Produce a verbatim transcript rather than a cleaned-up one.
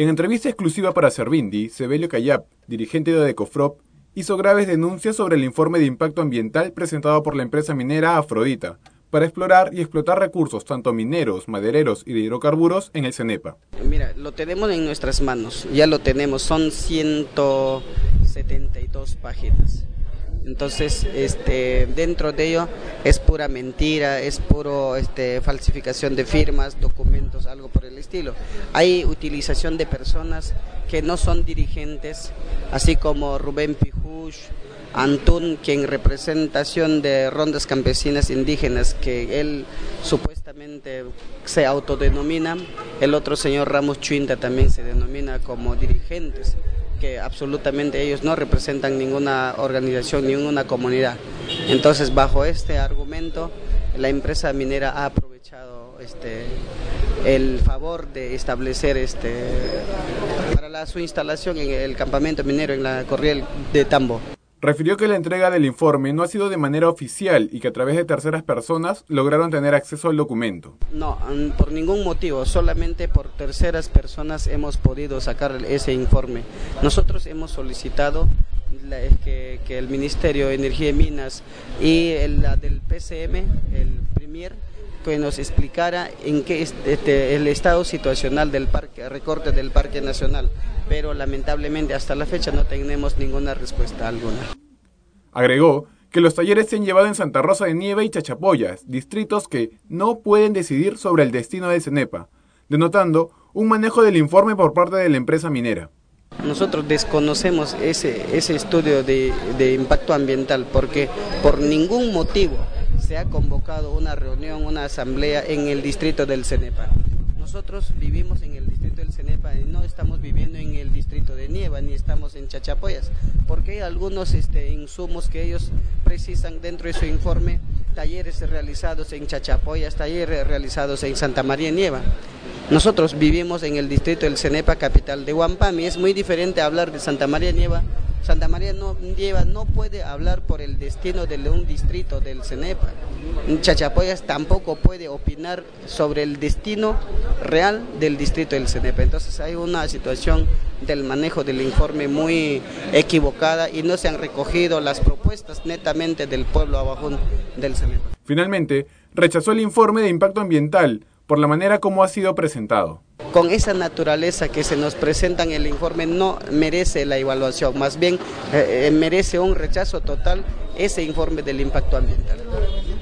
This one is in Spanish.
En entrevista exclusiva para Servindi, Sebelio Cayap, dirigente de Decofrop, hizo graves denuncias sobre el informe de impacto ambiental presentado por la empresa minera Afrodita para explorar y explotar recursos tanto mineros, madereros y de hidrocarburos en el CENEPA. Mira, lo tenemos en nuestras manos, ya lo tenemos, son ciento setenta y dos páginas. Entonces, este, dentro de ello es pura mentira, es puro este, falsificación de firmas, documentos, algo por el estilo. Hay utilización de personas que no son dirigentes, así como Rubén Pijush, Antún, quien en representación de rondas campesinas indígenas, que él supuestamente se autodenomina, el otro señor Ramos Chuinta también se denomina como dirigentes, que absolutamente ellos no representan ninguna organización, ninguna comunidad. Entonces, bajo este argumento, la empresa minera ha aprovechado este, el favor de establecer este, para la, su instalación en el campamento minero en la Corriel de Tambo. Refirió que la entrega del informe no ha sido de manera oficial y que a través de terceras personas lograron tener acceso al documento. No, por ningún motivo, solamente por terceras personas hemos podido sacar ese informe. Nosotros hemos solicitado la, que, que el Ministerio de Energía y Minas y el, la del P C M, el Premier, que nos explicara en qué este, el estado situacional del parque, recorte del Parque Nacional, pero lamentablemente hasta la fecha no tenemos ninguna respuesta alguna. Agregó que los talleres se han llevado en Santa Rosa de Nieve y Chachapoyas, distritos que no pueden decidir sobre el destino del CENEPA, denotando un manejo del informe por parte de la empresa minera. Nosotros desconocemos ese, ese estudio de, de impacto ambiental porque por ningún motivo se ha convocado una reunión, una asamblea en el distrito del CENEPA. Nosotros vivimos en el distrito del CENEPA y no estamos viviendo en el distrito de Nieva, ni estamos en Chachapoyas, porque hay algunos este, insumos que ellos precisan dentro de su informe, talleres realizados en Chachapoyas, talleres realizados en Santa María Nieva. Nosotros vivimos en el distrito del CENEPA, capital de Huampami, es muy diferente hablar de Santa María Nieva. Santa María no, Nieva no puede hablar por el destino de un distrito del CENEPA. Chachapoyas tampoco puede opinar sobre el destino real del distrito del CENEPA. Entonces hay una situación del manejo del informe muy equivocada y no se han recogido las propuestas netamente del pueblo abajún del CENEPA. Finalmente, rechazó el informe de impacto ambiental por la manera como ha sido presentado. Con esa naturaleza que se nos presenta en el informe no merece la evaluación, más bien eh, merece un rechazo total ese informe del impacto ambiental.